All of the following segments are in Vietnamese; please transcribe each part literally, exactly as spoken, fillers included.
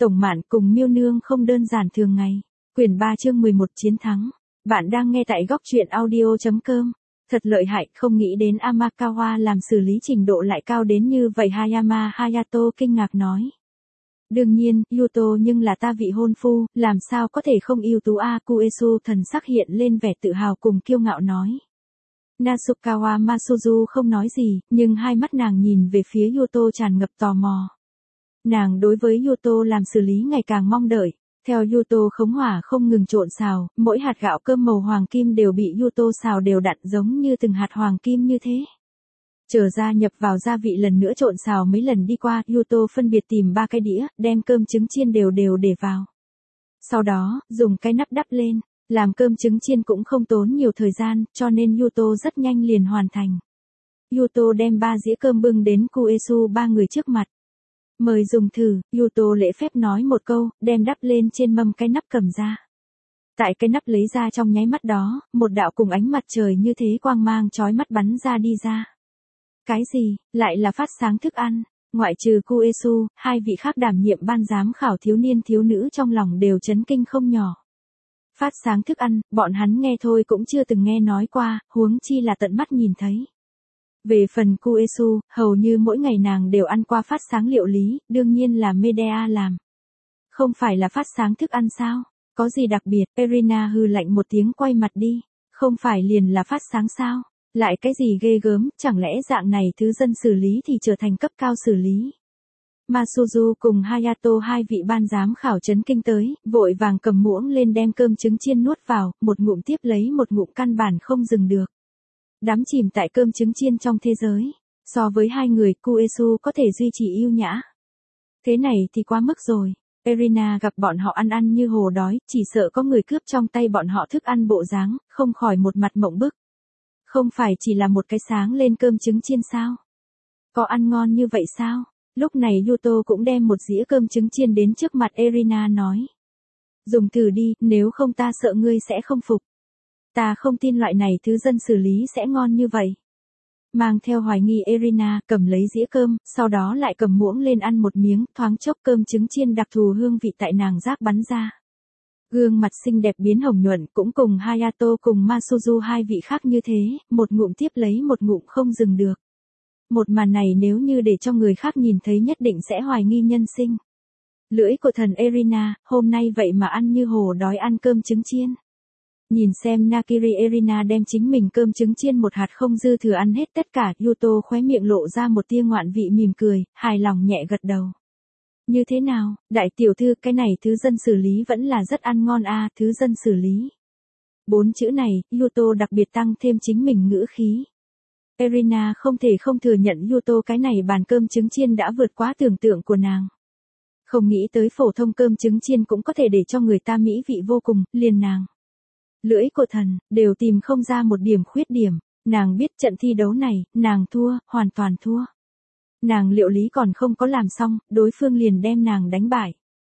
Tổng Mạn cùng Miêu Nương không đơn giản thường ngày. Quyển ba chương mười một Chiến thắng. Bạn đang nghe tại góc truyện audio chấm com. Thật lợi hại, không nghĩ đến Amakawa làm xử lý trình độ lại cao đến như vậy. Hayama Hayato kinh ngạc nói. Đương nhiên, Yuto nhưng là ta vị hôn phu, làm sao có thể không yêu tú a. Kuesu thần sắc hiện lên vẻ tự hào cùng kiêu ngạo nói. Nasukawa Masuzu không nói gì, nhưng hai mắt nàng nhìn về phía Yuto tràn ngập tò mò. Nàng đối với Yuto làm xử lý ngày càng mong đợi. Theo Yuto khống hỏa không ngừng trộn xào, mỗi hạt gạo cơm màu hoàng kim đều bị Yuto xào đều đặn giống như từng hạt hoàng kim như thế. Trở ra nhập vào gia vị lần nữa trộn xào mấy lần đi qua, Yuto phân biệt tìm ba cái đĩa, đem cơm trứng chiên đều đều để vào. Sau đó, dùng cái nắp đắp lên, làm cơm trứng chiên cũng không tốn nhiều thời gian, cho nên Yuto rất nhanh liền hoàn thành. Yuto đem ba dĩa cơm bưng đến Kuesu ba người trước mặt. Mời dùng thử, Yuto lễ phép nói một câu, đem đắp lên trên mâm cái nắp cầm ra. Tại cái nắp lấy ra trong nháy mắt đó, một đạo cùng ánh mặt trời như thế quang mang chói mắt bắn ra đi ra. Cái gì, lại là phát sáng thức ăn, ngoại trừ Kuesu, hai vị khác đảm nhiệm ban giám khảo thiếu niên thiếu nữ trong lòng đều chấn kinh không nhỏ. Phát sáng thức ăn, bọn hắn nghe thôi cũng chưa từng nghe nói qua, huống chi là tận mắt nhìn thấy. Về phần Kuesu, hầu như mỗi ngày nàng đều ăn qua phát sáng liệu lý, đương nhiên là Medea làm. Không phải là phát sáng thức ăn sao? Có gì đặc biệt? Erina hừ lạnh một tiếng quay mặt đi. Không phải liền là phát sáng sao? Lại cái gì ghê gớm, chẳng lẽ dạng này thứ dân xử lý thì trở thành cấp cao xử lý? Masuzu cùng Hayato hai vị ban giám khảo chấn kinh tới, vội vàng cầm muỗng lên đem cơm trứng chiên nuốt vào, một ngụm tiếp lấy một ngụm căn bản không dừng được. Đắm chìm tại cơm trứng chiên trong thế giới. So với hai người, Kuesu có thể duy trì yêu nhã. Thế này thì quá mức rồi. Erina gặp bọn họ ăn ăn như hồ đói, chỉ sợ có người cướp trong tay bọn họ thức ăn bộ dáng, không khỏi một mặt mộng bức. Không phải chỉ là một cái sáng lên cơm trứng chiên sao? Có ăn ngon như vậy sao? Lúc này Yuto cũng đem một dĩa cơm trứng chiên đến trước mặt Erina nói. Dùng thử đi, nếu không ta sợ ngươi sẽ không phục. Ta không tin loại này thứ dân xử lý sẽ ngon như vậy. Mang theo hoài nghi Erina cầm lấy dĩa cơm, sau đó lại cầm muỗng lên ăn một miếng, thoáng chốc cơm trứng chiên đặc thù hương vị tại nàng giác bắn ra. Gương mặt xinh đẹp biến hồng nhuận, cũng cùng Hayato cùng Masuzu hai vị khác như thế, một ngụm tiếp lấy một ngụm không dừng được. Một màn này nếu như để cho người khác nhìn thấy nhất định sẽ hoài nghi nhân sinh. Lưỡi của thần Erina, hôm nay vậy mà ăn như hồ đói ăn cơm trứng chiên. Nhìn xem Nakiri Erina đem chính mình cơm trứng chiên một hạt không dư thừa ăn hết tất cả, Yuto khóe miệng lộ ra một tia ngoạn vị mỉm cười, hài lòng nhẹ gật đầu. Như thế nào, đại tiểu thư, cái này thứ dân xử lý vẫn là rất ăn ngon a, thứ dân xử lý. Bốn chữ này, Yuto đặc biệt tăng thêm chính mình ngữ khí. Erina không thể không thừa nhận Yuto cái này bàn cơm trứng chiên đã vượt quá tưởng tượng của nàng. Không nghĩ tới phổ thông cơm trứng chiên cũng có thể để cho người ta mỹ vị vô cùng, liền nàng. Lưỡi của thần, đều tìm không ra một điểm khuyết điểm, nàng biết trận thi đấu này, nàng thua, hoàn toàn thua. Nàng liệu lý còn không có làm xong, đối phương liền đem nàng đánh bại.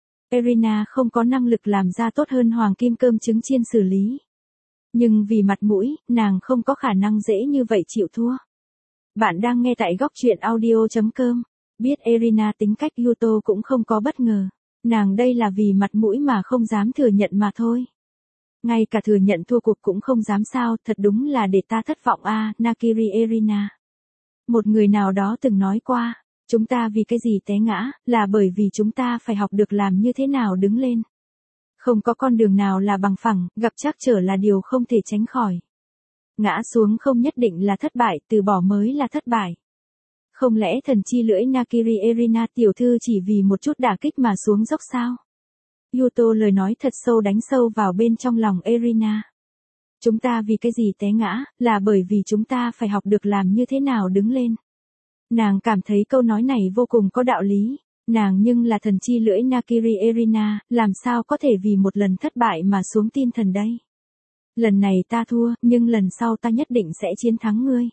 Erina không có năng lực làm ra tốt hơn hoàng kim cơm trứng chiên xử lý. Nhưng vì mặt mũi, nàng không có khả năng dễ như vậy chịu thua. Bạn đang nghe tại góc truyện audio chấm com. Biết Erina tính cách Yuto cũng không có bất ngờ. Nàng đây là vì mặt mũi mà không dám thừa nhận mà thôi. Ngay cả thừa nhận thua cuộc cũng không dám sao, thật đúng là để ta thất vọng a. À, Nakiri Erina. Một người nào đó từng nói qua, chúng ta vì cái gì té ngã, là bởi vì chúng ta phải học được làm như thế nào đứng lên. Không có con đường nào là bằng phẳng, gặp trắc trở là điều không thể tránh khỏi. Ngã xuống không nhất định là thất bại, từ bỏ mới là thất bại. Không lẽ thần chi lưỡi Nakiri Erina tiểu thư chỉ vì một chút đả kích mà xuống dốc sao? Yuto lời nói thật sâu đánh sâu vào bên trong lòng Erina. Chúng ta vì cái gì té ngã, là bởi vì chúng ta phải học được làm như thế nào đứng lên. Nàng cảm thấy câu nói này vô cùng có đạo lý. Nàng nhưng là thần chi lưỡi Nakiri Erina, làm sao có thể vì một lần thất bại mà xuống tin thần đây. Lần này ta thua, nhưng lần sau ta nhất định sẽ chiến thắng ngươi.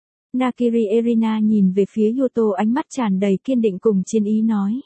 Nakiri Erina nhìn về phía Yuto ánh mắt tràn đầy kiên định cùng chiến ý nói.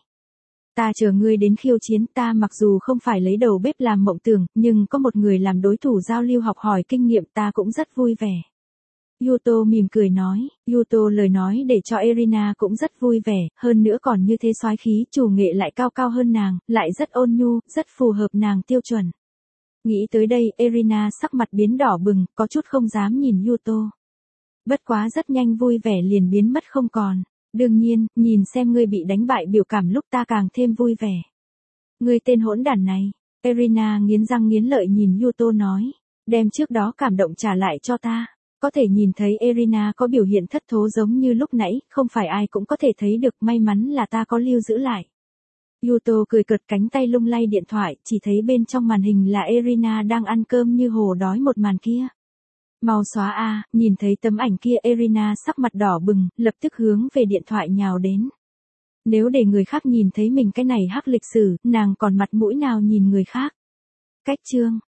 Ta chờ ngươi đến khiêu chiến, ta mặc dù không phải lấy đầu bếp làm mộng tưởng, nhưng có một người làm đối thủ giao lưu học hỏi kinh nghiệm ta cũng rất vui vẻ. Yuto mỉm cười nói, Yuto lời nói để cho Erina cũng rất vui vẻ, hơn nữa còn như thế soái khí, chủ nghệ lại cao cao hơn nàng, lại rất ôn nhu, rất phù hợp nàng tiêu chuẩn. Nghĩ tới đây, Erina sắc mặt biến đỏ bừng, có chút không dám nhìn Yuto. Bất quá rất nhanh vui vẻ liền biến mất không còn. Đương nhiên, nhìn xem ngươi bị đánh bại biểu cảm lúc ta càng thêm vui vẻ. Ngươi tên hỗn đản này. Erina nghiến răng nghiến lợi nhìn Yuto nói. Đem trước đó cảm động trả lại cho ta. Có thể nhìn thấy Erina có biểu hiện thất thố giống như lúc nãy, không phải ai cũng có thể thấy được, may mắn là ta có lưu giữ lại. Yuto cười cợt, cánh tay lung lay điện thoại, chỉ thấy bên trong màn hình là Erina đang ăn cơm như hồ đói một màn kia. Mau xóa a, nhìn thấy tấm ảnh kia Erina sắc mặt đỏ bừng, lập tức hướng về điện thoại nhào đến. Nếu để người khác nhìn thấy mình cái này hắc lịch sử, nàng còn mặt mũi nào nhìn người khác. Cách chương